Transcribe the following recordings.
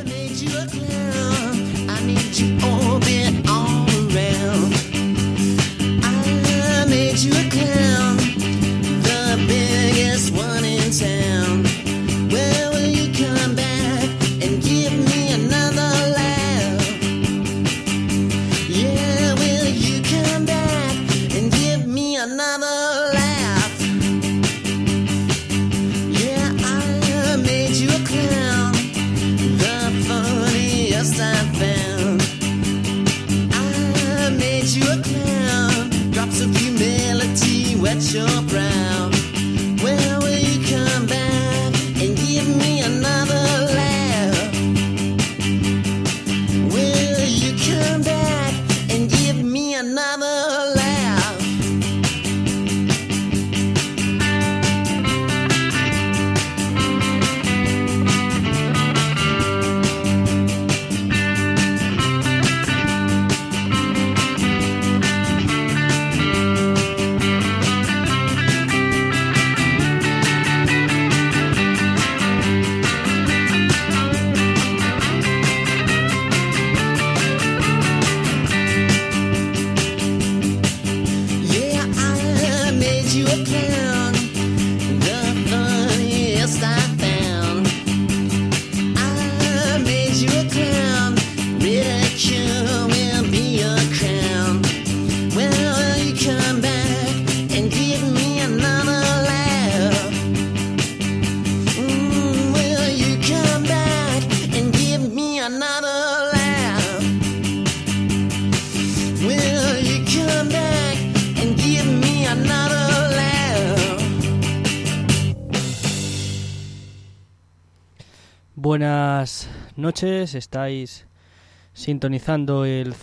Buenas noches, estáis sintonizando el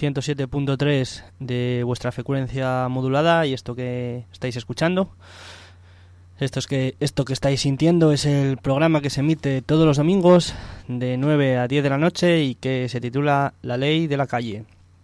107.3 de vuestra frecuencia modulada y esto que estáis escuchando, esto que estáis sintiendo es el programa que se emite todos los domingos de 9 a 10 de la noche y que se titula La Ley de la Calle.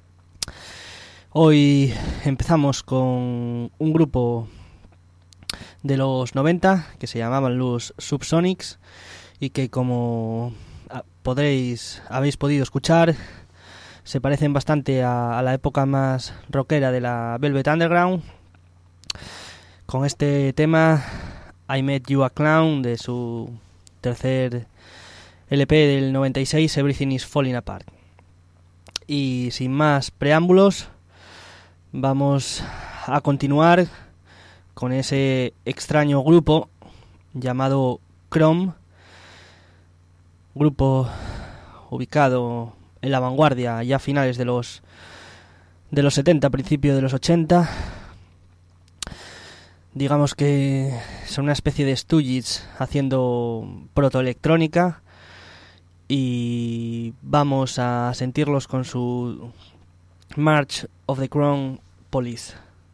Hoy empezamos con un grupo de los 90 que se llamaban los Subsonics y que, como habéis podido escuchar, se parecen bastante a la época más rockera de la Velvet Underground, con este tema I Met You a Clown de su tercer LP del 96, Everything is Falling Apart. Y sin más preámbulos, vamos a continuar con ese extraño grupo llamado Chrome, grupo ubicado en la vanguardia ya a finales de los 70, principios de los 80. Digamos que son una especie de Stooges haciendo protoelectrónica y vamos a sentirlos con su March of the Chrome Police.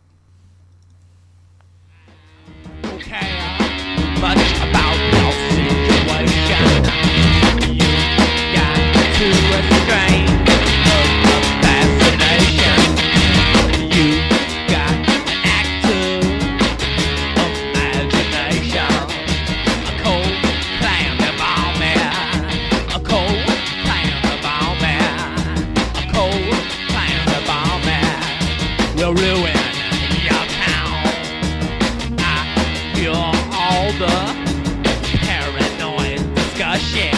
To restrain of fascination, you got an actor of imagination, a cold clown about me, a cold clown about me, a cold clown about me, will ruin your town. I hear all the paranoid discussion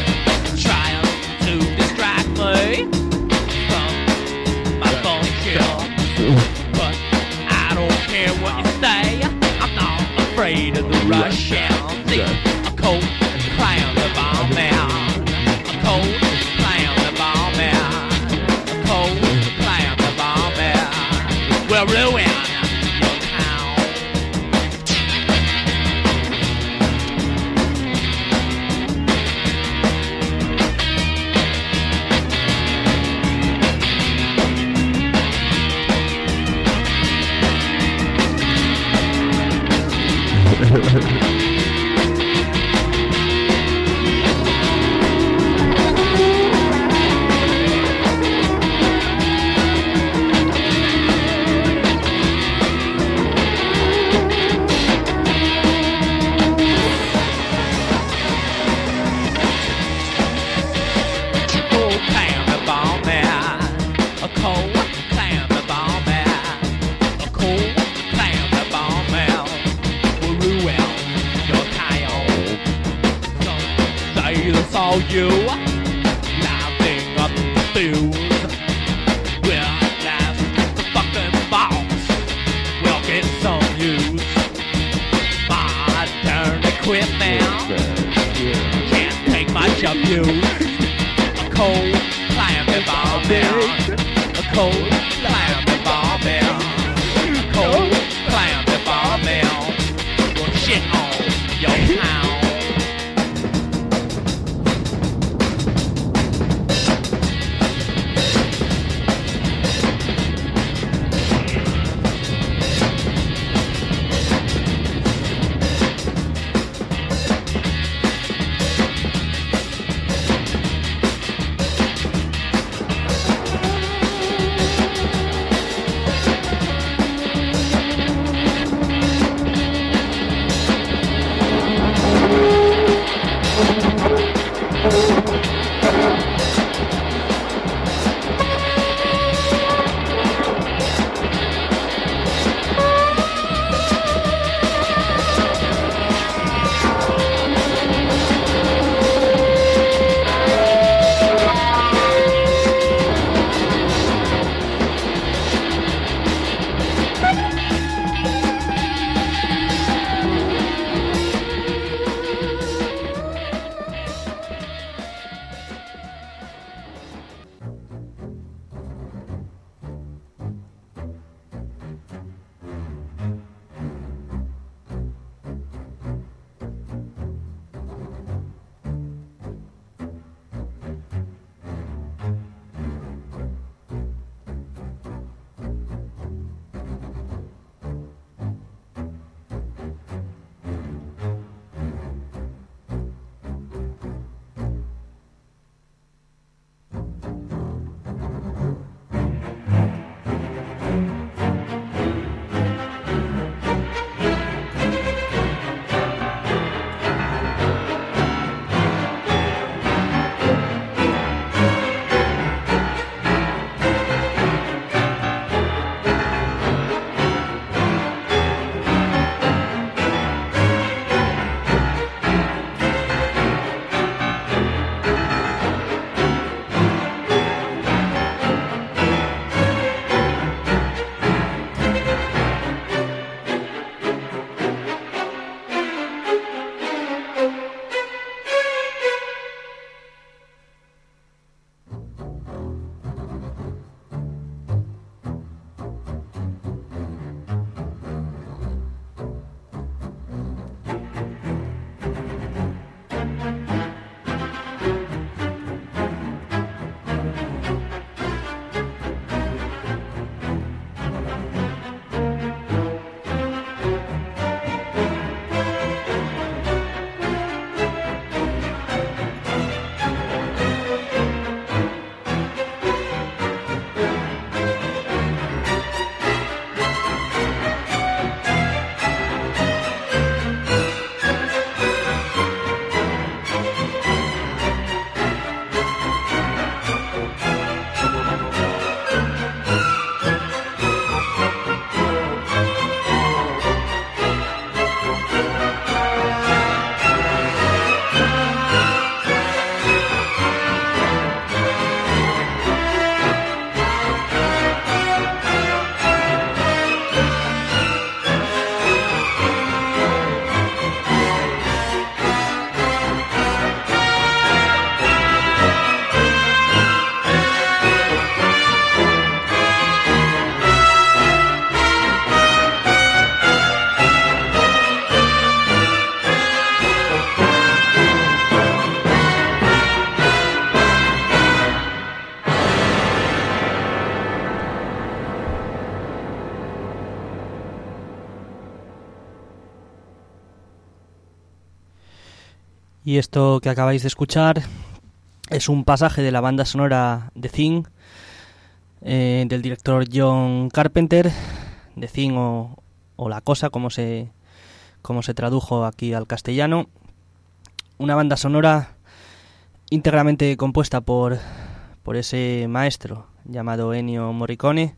from my function, but I don't care what you say, I'm not afraid of the Russians. See, a cold clown about me, a cold clown about me, a cold clown about me, will ruin your town. for you. Laughing up the fuse. We'll last the fucking boss. We'll get some use. My turn to quit now. Can't take much abuse. A cold climbing bomb down. A cold climbing bomb down. A cold climbing bomb down. Will shit on your town. Y esto que acabáis de escuchar es un pasaje de la banda sonora de Thing, del director John Carpenter, de Thing o La Cosa, como se tradujo aquí al castellano. Una banda sonora íntegramente compuesta por ese maestro llamado Ennio Morricone.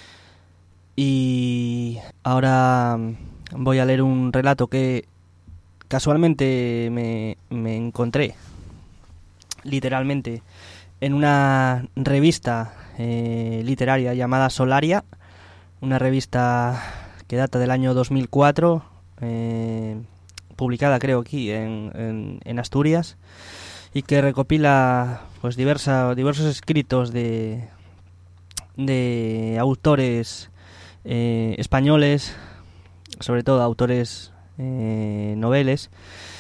Y ahora voy a leer un relato que casualmente me encontré literalmente, en una revista literaria llamada Solaria, una revista que data del año 2004, publicada creo aquí en Asturias, y que recopila pues diversos escritos de autores españoles, sobre todo autores noveles.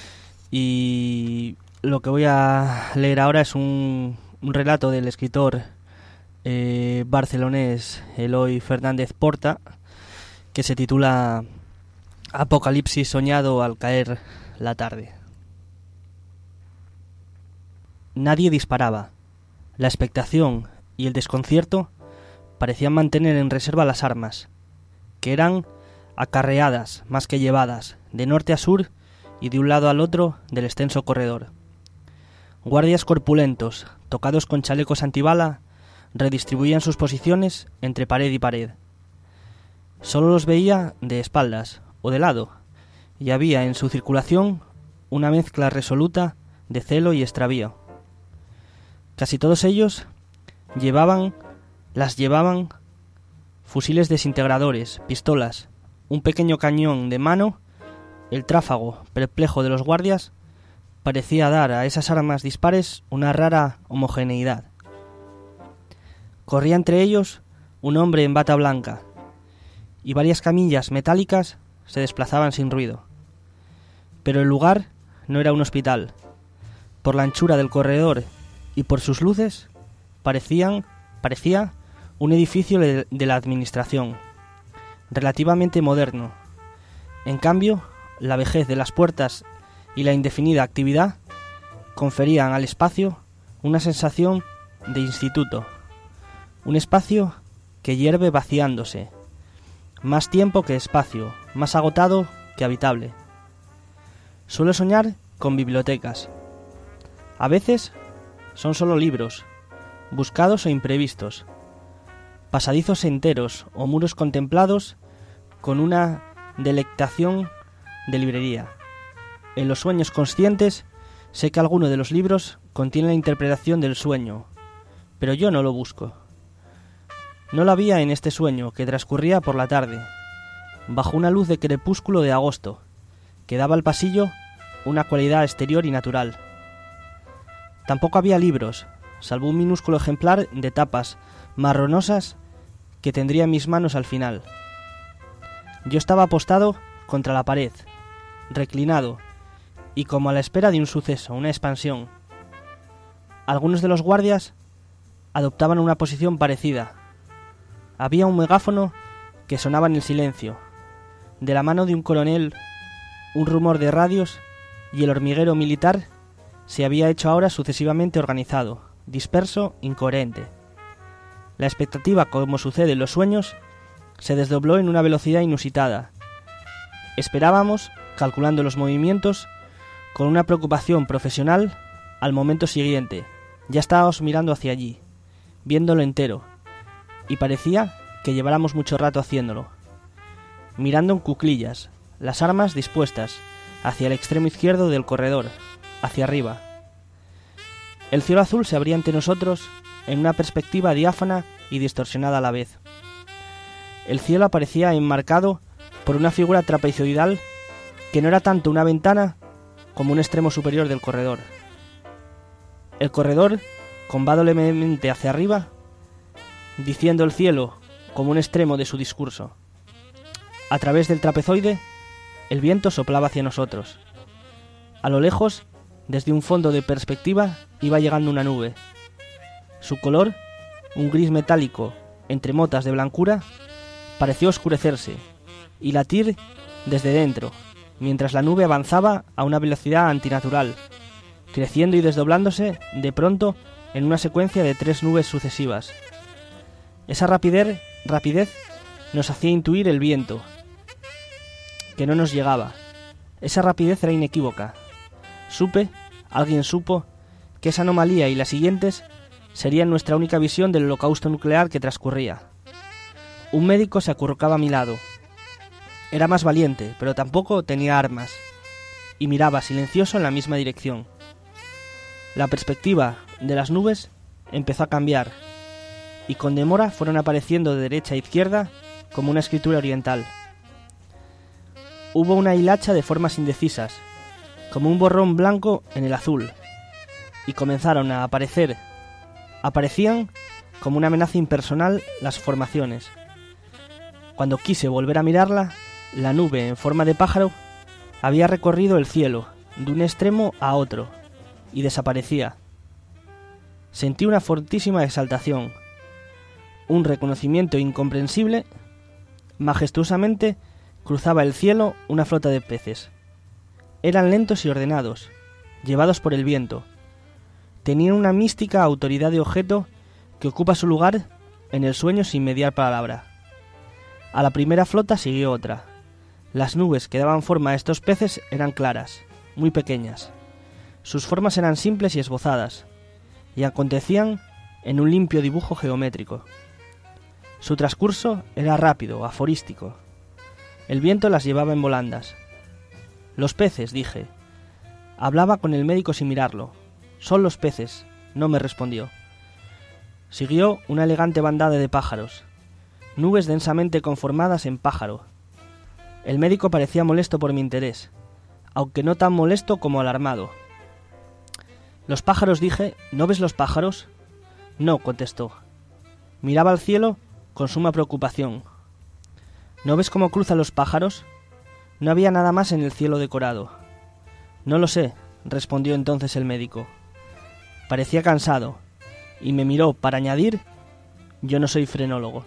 Y lo que voy a leer ahora es un relato del escritor barcelonés Eloi Fernández Porta, que se titula Apocalipsis soñado al caer la tarde. Nadie disparaba. La expectación y el desconcierto parecían mantener en reserva las armas, que eran acarreadas más que llevadas, de norte a sur y de un lado al otro del extenso corredor. Guardias corpulentos, tocados con chalecos antibala, redistribuían sus posiciones entre pared y pared. Solo los veía de espaldas o de lado, y había en su circulación una mezcla resoluta de celo y extravío. Casi todos ellos llevaban fusiles desintegradores, pistolas, un pequeño cañón de mano. El tráfago perplejo de los guardias parecía dar a esas armas dispares una rara homogeneidad. Corría entre ellos un hombre en bata blanca, y varias camillas metálicas se desplazaban sin ruido. Pero el lugar no era un hospital. Por la anchura del corredor y por sus luces parecía un edificio de la administración, relativamente moderno. En cambio, la vejez de las puertas y la indefinida actividad conferían al espacio una sensación de instituto, un espacio que hierve vaciándose, más tiempo que espacio, más agotado que habitable. Suelo soñar con bibliotecas. A veces son solo libros, buscados o imprevistos, pasadizos enteros o muros contemplados con una delectación de librería. En los sueños conscientes sé que alguno de los libros contiene la interpretación del sueño, pero yo no lo busco. No lo había en este sueño que transcurría por la tarde, bajo una luz de crepúsculo de agosto, que daba al pasillo una cualidad exterior y natural. Tampoco había libros, salvo un minúsculo ejemplar de tapas marronosas que tendría en mis manos al final. Yo estaba apostado contra la pared, reclinado, y como a la espera de un suceso, una expansión. Algunos de los guardias adoptaban una posición parecida. Había un megáfono que sonaba en el silencio. De la mano de un coronel, un rumor de radios, y el hormiguero militar se había hecho ahora sucesivamente organizado, disperso, incoherente. La expectativa, como sucede en los sueños, se desdobló en una velocidad inusitada. Esperábamos, calculando los movimientos, con una preocupación profesional, al momento siguiente. Ya estábamos mirando hacia allí, viéndolo entero, y parecía que lleváramos mucho rato haciéndolo. Mirando en cuclillas, las armas dispuestas, hacia el extremo izquierdo del corredor, hacia arriba. El cielo azul se abría ante nosotros en una perspectiva diáfana y distorsionada a la vez. El cielo aparecía enmarcado por una figura trapezoidal que no era tanto una ventana como un extremo superior del corredor. El corredor combado levemente hacia arriba, diciendo el cielo como un extremo de su discurso. A través del trapezoide, el viento soplaba hacia nosotros. A lo lejos, desde un fondo de perspectiva, iba llegando una nube. Su color, un gris metálico entre motas de blancura, pareció oscurecerse y latir desde dentro, mientras la nube avanzaba a una velocidad antinatural, creciendo y desdoblándose de pronto en una secuencia de 3 nubes sucesivas. Esa rapidez nos hacía intuir el viento, que no nos llegaba. Esa rapidez era inequívoca. Alguien supo, que esa anomalía y las siguientes serían nuestra única visión del holocausto nuclear que transcurría. Un médico se acurrucaba a mi lado. Era más valiente, pero tampoco tenía armas, y miraba silencioso en la misma dirección. La perspectiva de las nubes empezó a cambiar y con demora fueron apareciendo de derecha a izquierda como una escritura oriental. Hubo una hilacha de formas indecisas, como un borrón blanco en el azul, y comenzaron a aparecían como una amenaza impersonal las formaciones. Cuando quise volver a mirarla, la nube en forma de pájaro había recorrido el cielo de un extremo a otro y desaparecía. Sentí una fortísima exaltación, un reconocimiento incomprensible. Majestuosamente cruzaba el cielo una flota de peces. Eran lentos y ordenados, llevados por el viento. Tenían una mística autoridad de objeto que ocupa su lugar en el sueño sin mediar palabra. A la primera flota siguió otra. Las nubes que daban forma a estos peces eran claras, muy pequeñas. Sus formas eran simples y esbozadas, y acontecían en un limpio dibujo geométrico. Su transcurso era rápido, aforístico. El viento las llevaba en volandas. Los peces, dije. Hablaba con el médico sin mirarlo. Son los peces, no me respondió. Siguió una elegante bandada de pájaros, nubes densamente conformadas en pájaro. El médico parecía molesto por mi interés, aunque no tan molesto como alarmado. Los pájaros, dije. ¿No ves los pájaros? No, contestó. Miraba al cielo con suma preocupación. ¿No ves cómo cruzan los pájaros? No había nada más en el cielo decorado. No lo sé, respondió entonces el médico. Parecía cansado, y me miró para añadir: yo no soy frenólogo.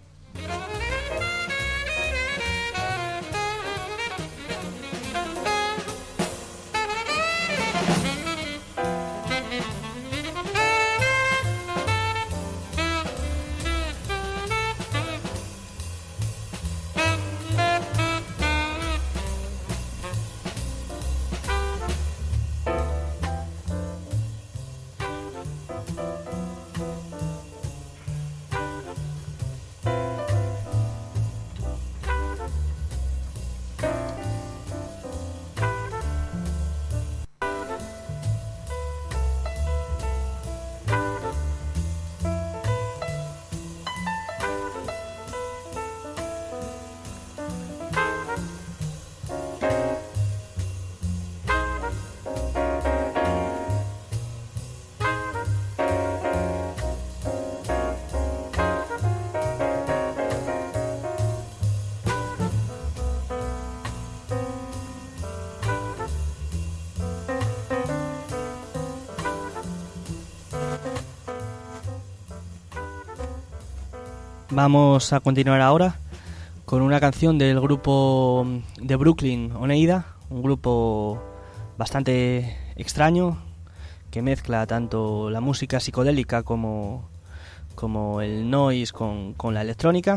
Vamos a continuar ahora con una canción del grupo de Brooklyn, Oneida, un grupo bastante extraño que mezcla tanto la música psicodélica como el noise con la electrónica.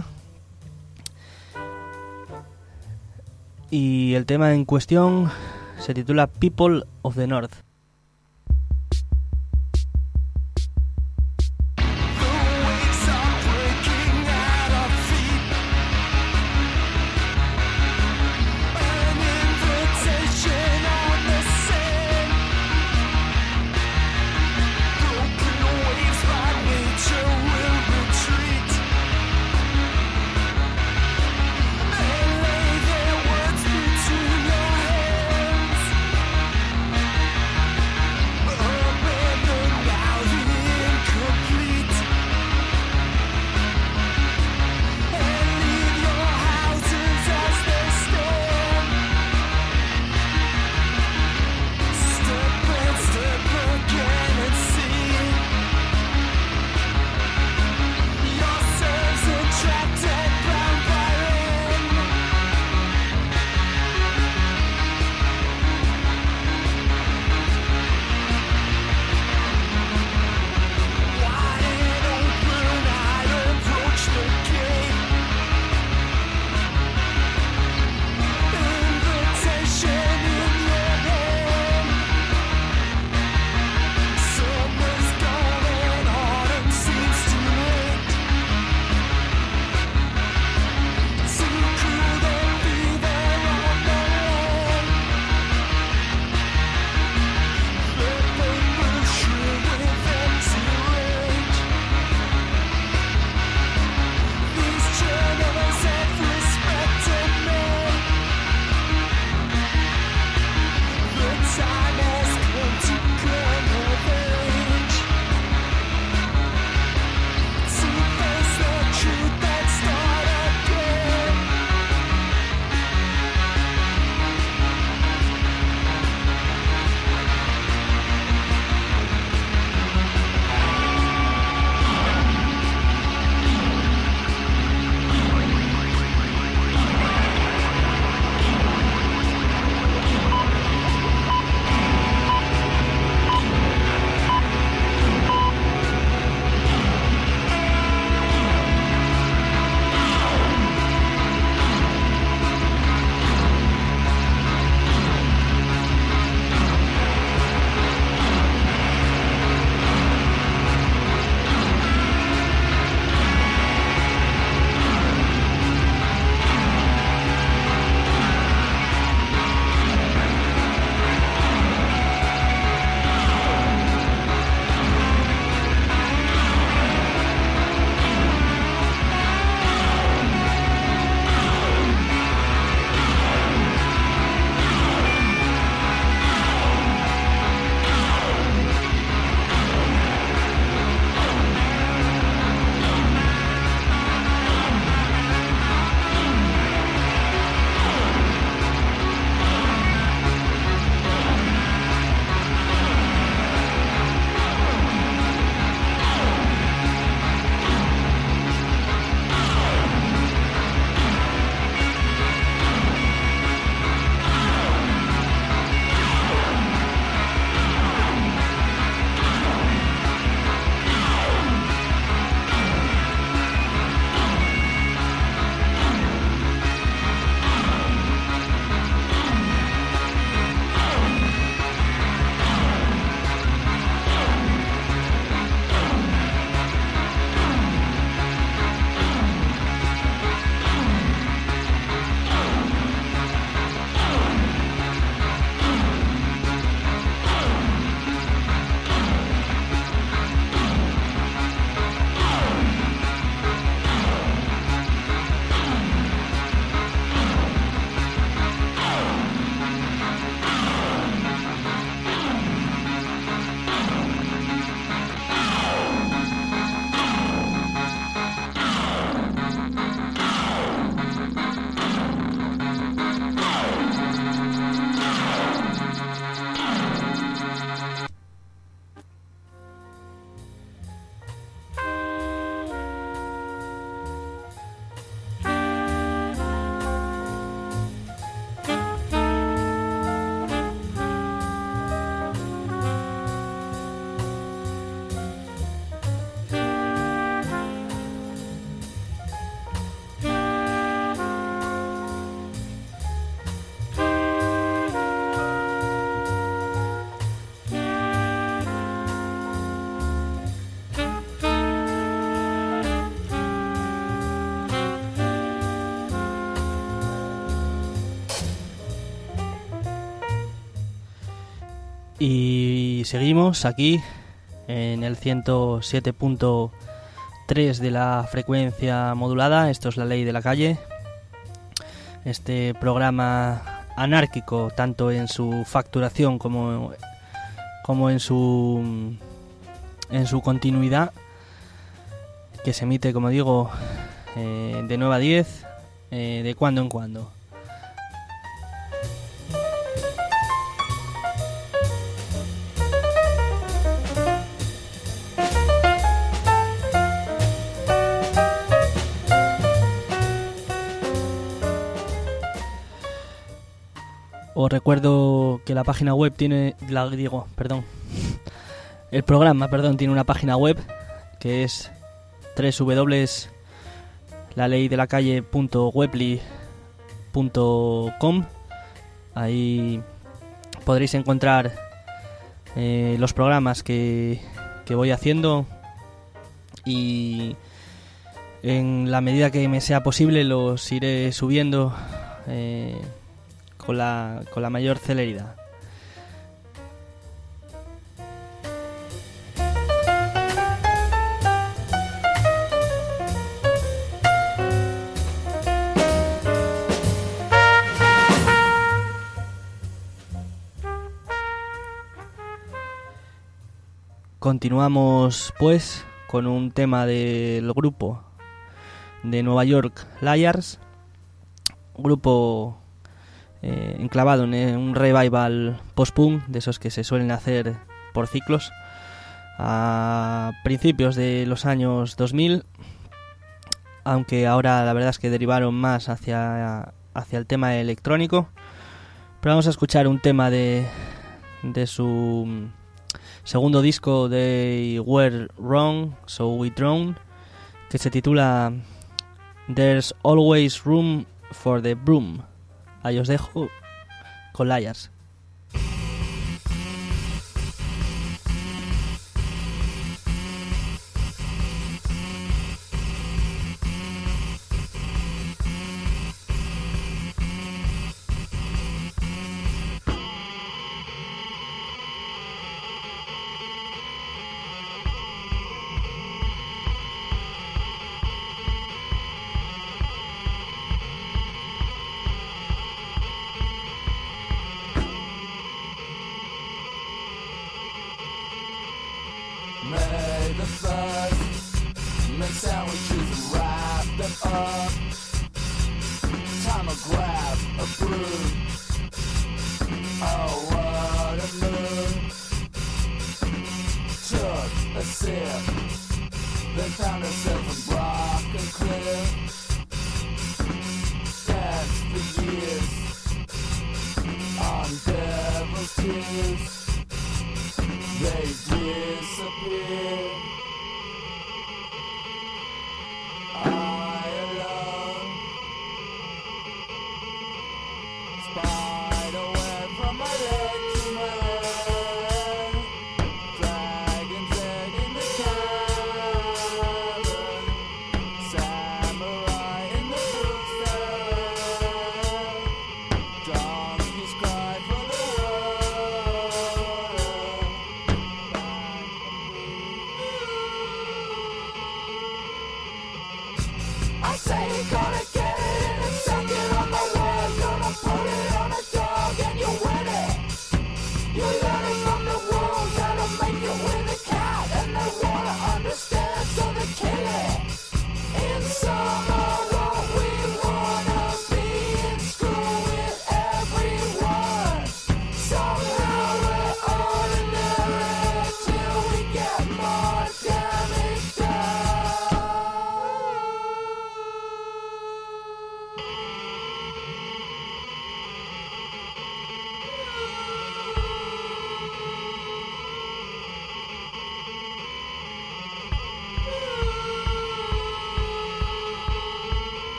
Y el tema en cuestión se titula People of the North. Words between your hands. Y seguimos aquí en el 107.3 de la frecuencia modulada. Esto es La Ley de la Calle. Este programa anárquico, tanto en su facturación como en su continuidad, que se emite, como digo, de 9 a 10, de cuando en cuando. Os recuerdo que la página web tiene... El programa, tiene una página web que es www.laleiDelacalle.weebly.com. Ahí podréis encontrar los programas que voy haciendo, y en la medida que me sea posible los iré subiendo con la mayor celeridad. Continuamos pues con un tema del grupo de Nueva York, Liars, grupo enclavado en un revival post-punk, de esos que se suelen hacer por ciclos, a principios de los años 2000, aunque ahora la verdad es que derivaron más hacia el tema electrónico. Pero vamos a escuchar un tema de su segundo disco, They Were Wrong, So We Drown, que se titula There's Always Room for the Broom. Ahí os dejo con Liars.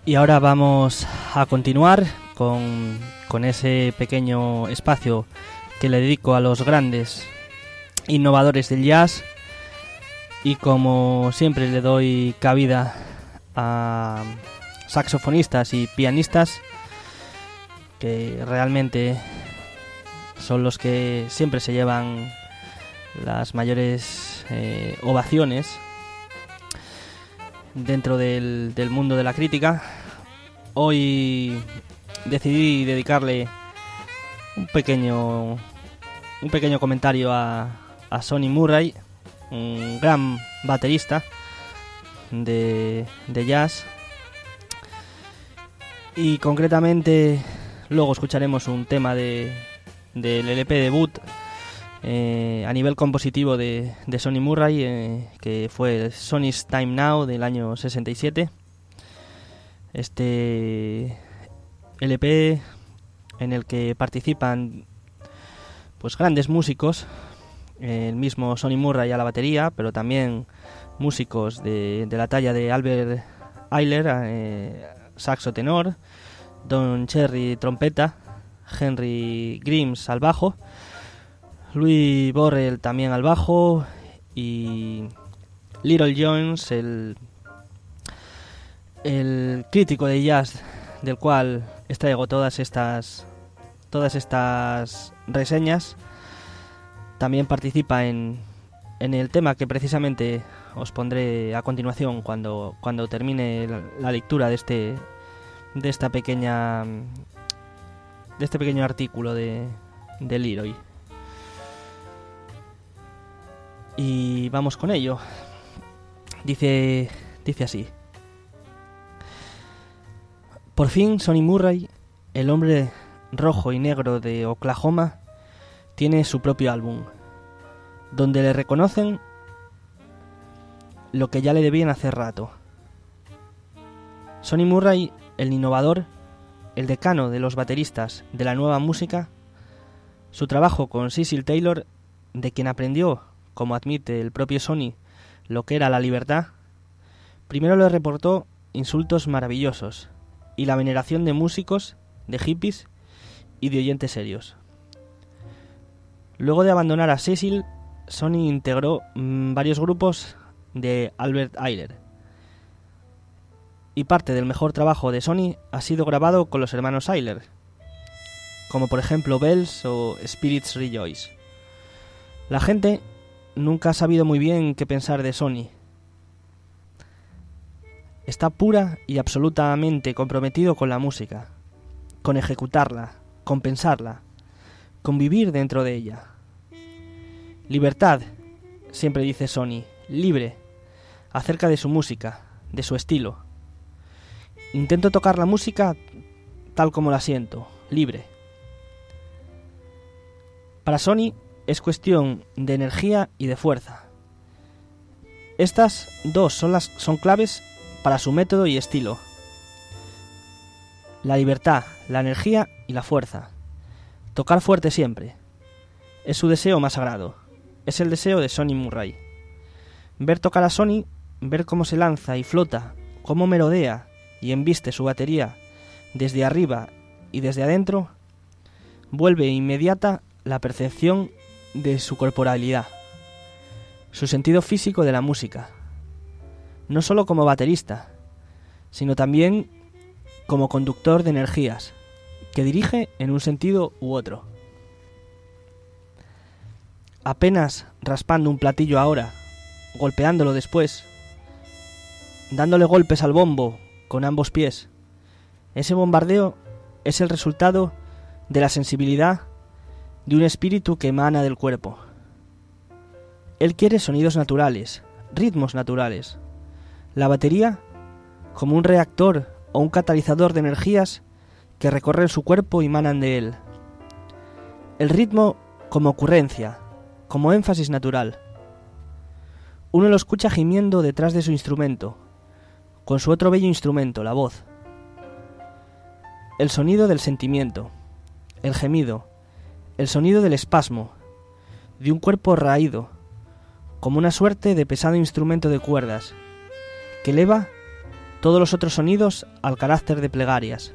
Y ahora vamos a continuar con ese pequeño espacio que le dedico a los grandes innovadores del jazz, y como siempre le doy cabida a saxofonistas y pianistas que realmente son los que siempre se llevan las mayores ovaciones dentro del mundo de la crítica. Hoy decidí dedicarle un pequeño comentario a Sonny Murray, un gran baterista de jazz, y concretamente luego escucharemos un tema del LP debut a nivel compositivo de Sonny Murray, que fue el Sonny's Time Now del año 67. Este LP en el que participan pues grandes músicos, el mismo Sonny Murray a la batería, pero también músicos de la talla de Albert Ayler, saxo tenor, Don Cherry trompeta, Henry Grimes al bajo, Louis Borrell también al bajo, y Little Jones, el crítico de jazz del cual extraigo todas estas reseñas, también participa en el tema que precisamente os pondré a continuación cuando termine la lectura de este pequeño artículo de Leroy. Y vamos con ello. Dice así: por fin Sonny Murray, el hombre rojo y negro de Oklahoma, tiene su propio álbum, donde le reconocen lo que ya le debían hace rato. Sonny Murray, el innovador, el decano de los bateristas de la nueva música, su trabajo con Cecil Taylor, de quien aprendió, como admite el propio Sonny, lo que era la libertad, primero le reportó insultos maravillosos y la veneración de músicos, de hippies y de oyentes serios. Luego de abandonar a Cecil, Sonny integró varios grupos de Albert Ayler, y parte del mejor trabajo de Sonny ha sido grabado con los hermanos Ayler, como por ejemplo Bells o Spirits Rejoice. La gente nunca ha sabido muy bien qué pensar de Sonny. Está pura y absolutamente comprometido con la música, con ejecutarla, con pensarla, con vivir dentro de ella. Libertad, siempre dice Sonny, libre, acerca de su música, de su estilo. Intento tocar la música tal como la siento, libre. Para Sonny es cuestión de energía y de fuerza. Estas dos son claves para su método y estilo. La libertad, la energía y la fuerza. Tocar fuerte siempre. Es su deseo más sagrado. Es el deseo de Sonny Murray. Ver tocar a Sonny, ver cómo se lanza y flota, cómo melodea y embiste su batería desde arriba y desde adentro, vuelve inmediata la percepción de su corporalidad, su sentido físico de la música, no solo como baterista, sino también como conductor de energías, que dirige en un sentido u otro. Apenas raspando un platillo ahora, golpeándolo después, dándole golpes al bombo con ambos pies, ese bombardeo es el resultado de la sensibilidad de un espíritu que emana del cuerpo. Él quiere sonidos naturales, ritmos naturales. La batería como un reactor o un catalizador de energías que recorren su cuerpo y manan de él. El ritmo como ocurrencia, como énfasis natural. Uno lo escucha gimiendo detrás de su instrumento, con su otro bello instrumento, la voz. El sonido del sentimiento, el gemido, el sonido del espasmo, de un cuerpo raído, como una suerte de pesado instrumento de cuerdas, que eleva todos los otros sonidos al carácter de plegarias.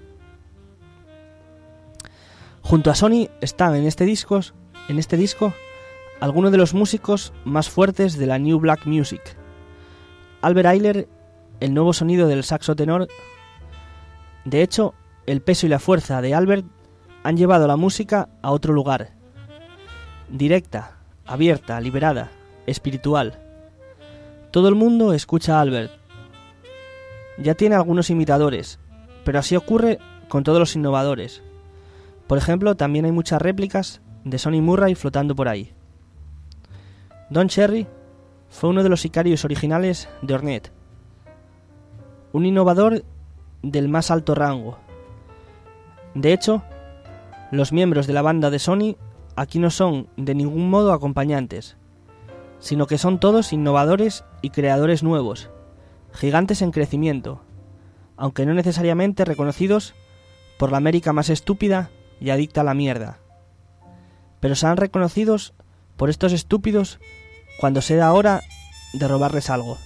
Junto a Sony están en este disco algunos de los músicos más fuertes de la New Black Music. Albert Ayler, el nuevo sonido del saxo tenor. De hecho, el peso y la fuerza de Albert han llevado la música a otro lugar. Directa, abierta, liberada, espiritual. Todo el mundo escucha a Albert. Ya tiene algunos imitadores, pero así ocurre con todos los innovadores. Por ejemplo, también hay muchas réplicas de Sonny Murray flotando por ahí. Don Cherry fue uno de los sicarios originales de Ornette, un innovador del más alto rango. De hecho, los miembros de la banda de Sony aquí no son de ningún modo acompañantes, sino que son todos innovadores y creadores nuevos, gigantes en crecimiento, aunque no necesariamente reconocidos por la América más estúpida y adicta a la mierda. Pero serán reconocidos por estos estúpidos cuando sea hora de robarles algo.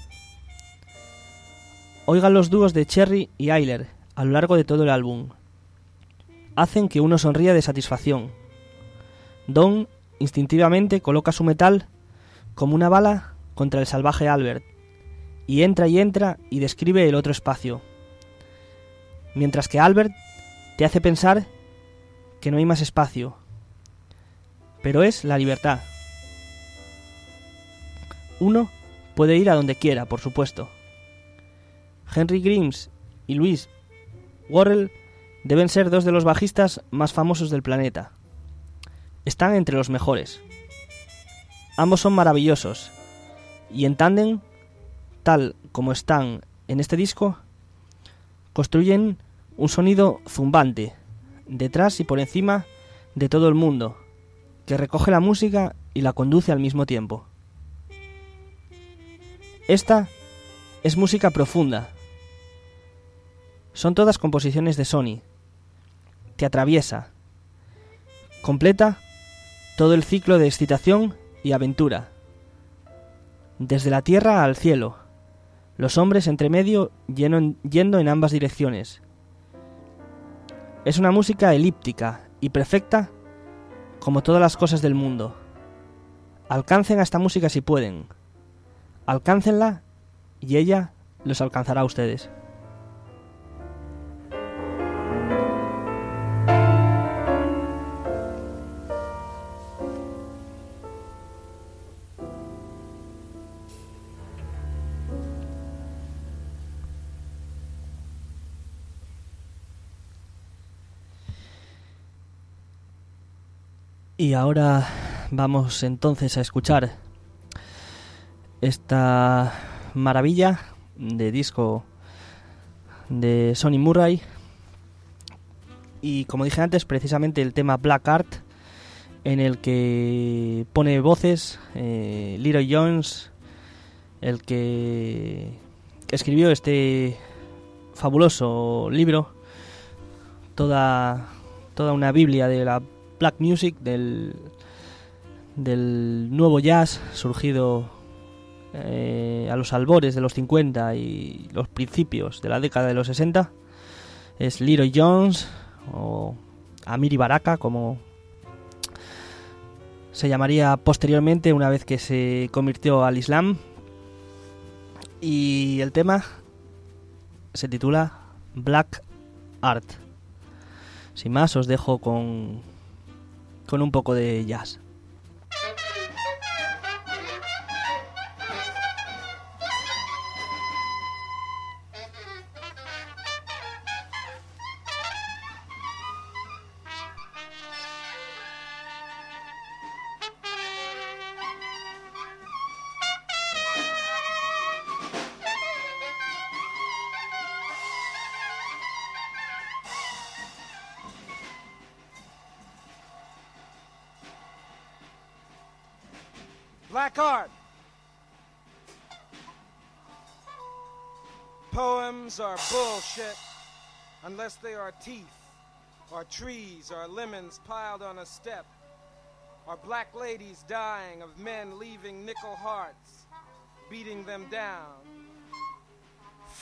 Oigan los dúos de Cherry y Ayler a lo largo de todo el álbum. Hacen que uno sonría de satisfacción. Don instintivamente coloca su metal como una bala contra el salvaje Albert, y entra y describe el otro espacio. Mientras que Albert te hace pensar que no hay más espacio, pero es la libertad. Uno puede ir a donde quiera, por supuesto. Henry Grimes y Louis Worrell deben ser dos de los bajistas más famosos del planeta. Están entre los mejores. Ambos son maravillosos, y en tándem, tal como están en este disco, construyen un sonido zumbante, detrás y por encima de todo el mundo, que recoge la música y la conduce al mismo tiempo. Esta es música profunda. Son todas composiciones de Sony. Te atraviesa. Completa todo el ciclo de excitación y aventura. Desde la tierra al cielo. Los hombres entre medio yendo en ambas direcciones. Es una música elíptica y perfecta como todas las cosas del mundo. Alcancen a esta música si pueden. Alcáncenla y ella los alcanzará a ustedes. Y ahora vamos entonces a escuchar esta maravilla de disco de Sonny Murray. Y como dije antes, precisamente el tema Black Art, en el que pone voces Leroy Jones, el que escribió este fabuloso libro, toda una biblia de la Black Music, del nuevo jazz surgido a los albores de los 50 y los principios de la década de los 60. Es Leroy Jones o Amiri Baraka, como se llamaría posteriormente una vez que se convirtió al Islam. Y el tema se titula Black Art. Sin más, os dejo con un poco de jazz. Black art. Poems are bullshit unless they are teeth, or trees, or lemons piled on a step, or black ladies dying of men leaving nickel hearts, beating them down.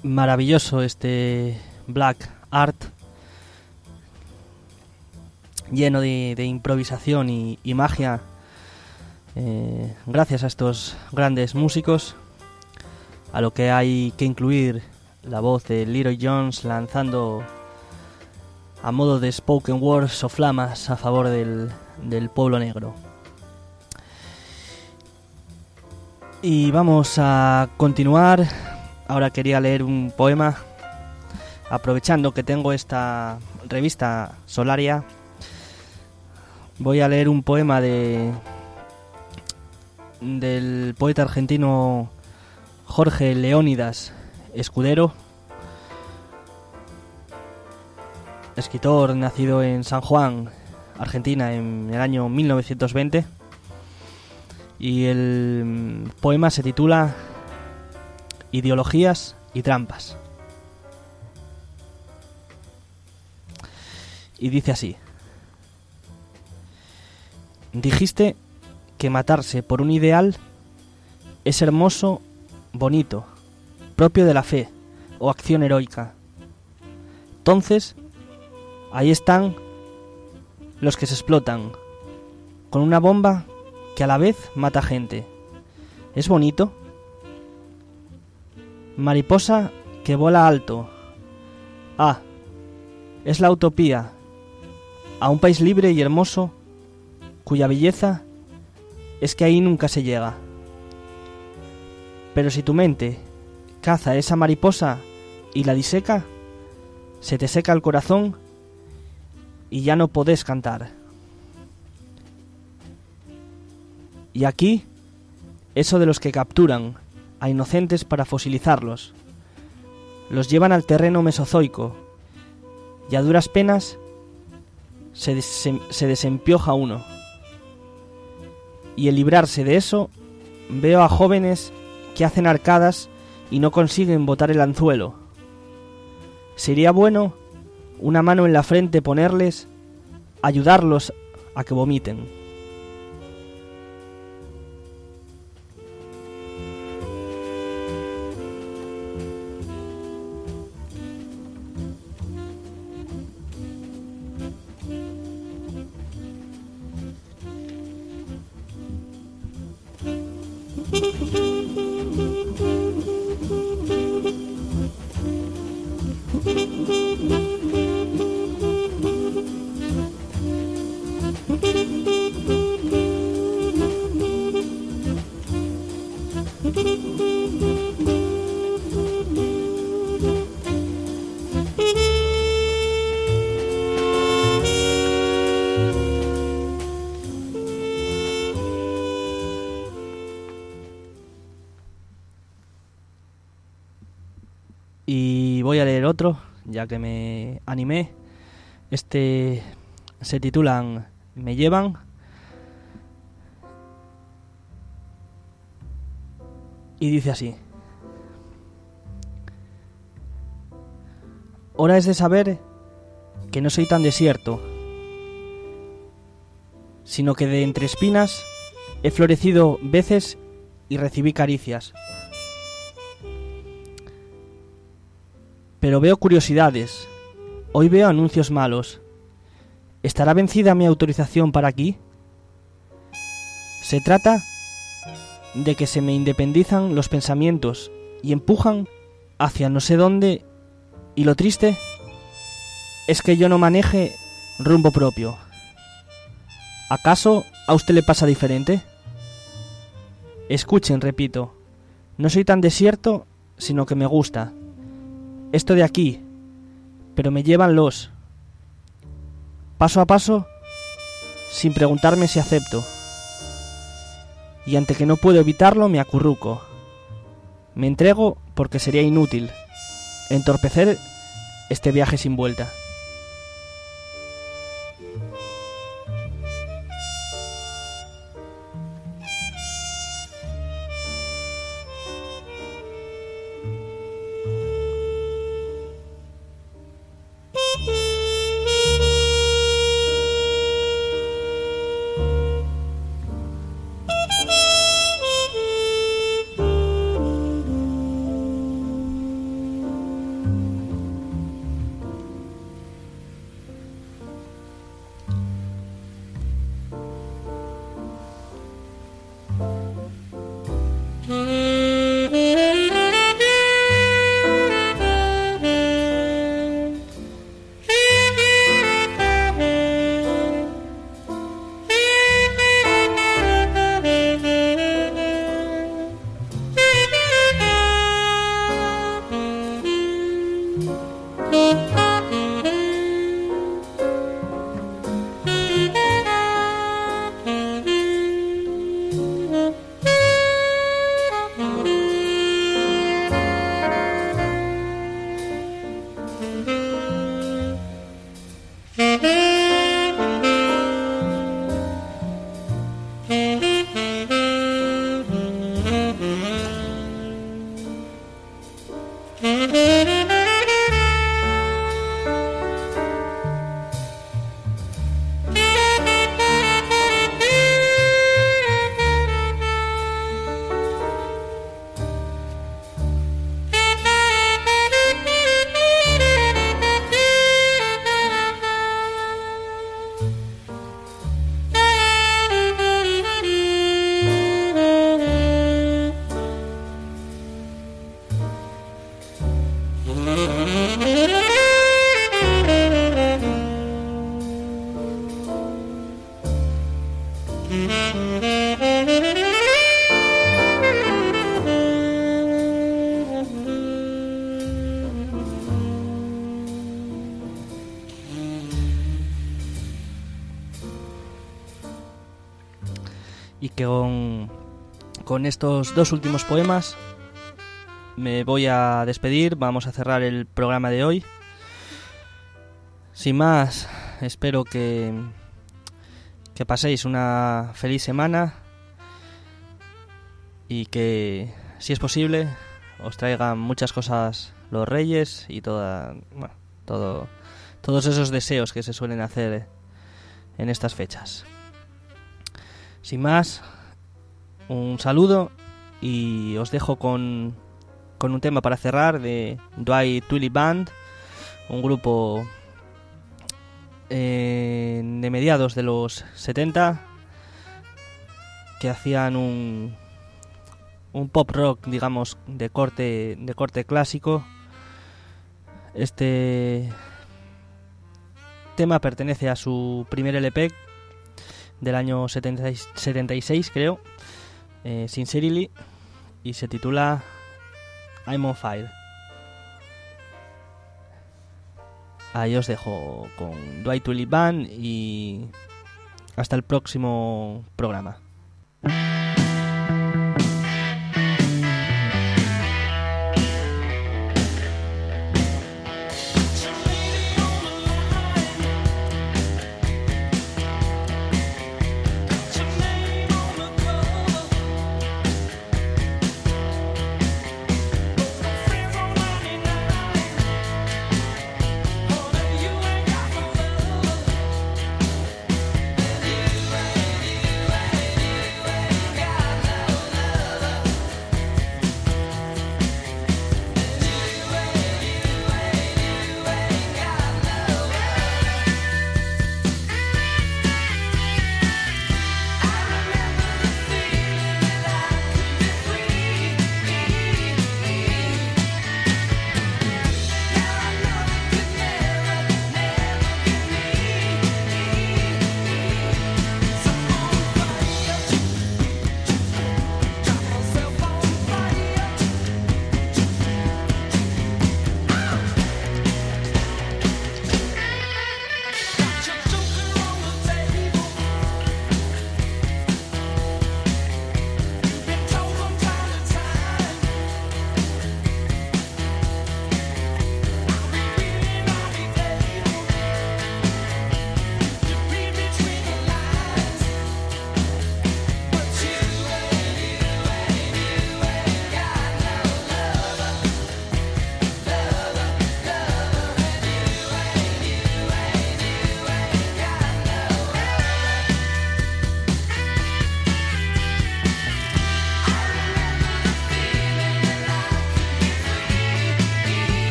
maravilloso este black art, lleno de improvisación y magia, gracias a estos grandes músicos, a lo que hay que incluir la voz de Leroy Jones lanzando a modo de spoken words o flamas a favor del pueblo negro. Y vamos a continuar. Ahora quería leer un poema, aprovechando que tengo esta revista Solaria. Voy a leer un poema del poeta argentino Jorge Leónidas Escudero, escritor nacido en San Juan, Argentina, en el año 1920. Y el poema se titula Ideologías y trampas. Y dice así: dijiste que matarse por un ideal es hermoso, bonito, propio de la fe o acción heroica. Entonces, ahí están los que se explotan con una bomba que a la vez mata gente. ¿Es bonito? Mariposa que vuela alto. Ah, es la utopía. A un país libre y hermoso, cuya belleza es que ahí nunca se llega. Pero si tu mente caza esa mariposa y la diseca, se te seca el corazón y ya no podés cantar. Y aquí, eso de los que capturan a inocentes para fosilizarlos, los llevan al terreno mesozoico y a duras penas se desempioja uno. Y el librarse de eso, veo a jóvenes que hacen arcadas y no consiguen botar el anzuelo. Sería bueno una mano en la frente ponerles, ayudarlos a que vomiten. Y voy a leer otro, ya que me animé. Este se titulan Me llevan. Y dice así: hora es de saber que no soy tan desierto, sino que de entre espinas he florecido veces y recibí caricias. Pero veo curiosidades, hoy veo anuncios malos. ¿Estará vencida mi autorización para aquí? Se trata de que se me independizan los pensamientos y empujan hacia no sé dónde, y lo triste es que yo no maneje rumbo propio. ¿Acaso a usted le pasa diferente? Escuchen, repito, no soy tan desierto, sino que me gusta esto de aquí, pero me llevan los paso a paso sin preguntarme si acepto. Y ante que no puedo evitarlo me acurruco. Me entrego porque sería inútil entorpecer este viaje sin vuelta. Y que con estos dos últimos poemas me voy a despedir. Vamos a cerrar el programa de hoy. Sin más, espero que paséis una feliz semana y que, si es posible, os traigan muchas cosas los Reyes y todos esos deseos que se suelen hacer en estas fechas. Sin más, un saludo y os dejo con un tema para cerrar de Dwight Twilley Band, un grupo de mediados de los 70 que hacían un pop rock, digamos, de corte clásico. Este tema pertenece a su primer LP del año 76, creo, Sincerely, y se titula I'm on Fire. Ahí os dejo con Dwight Twilley Band y hasta el próximo programa.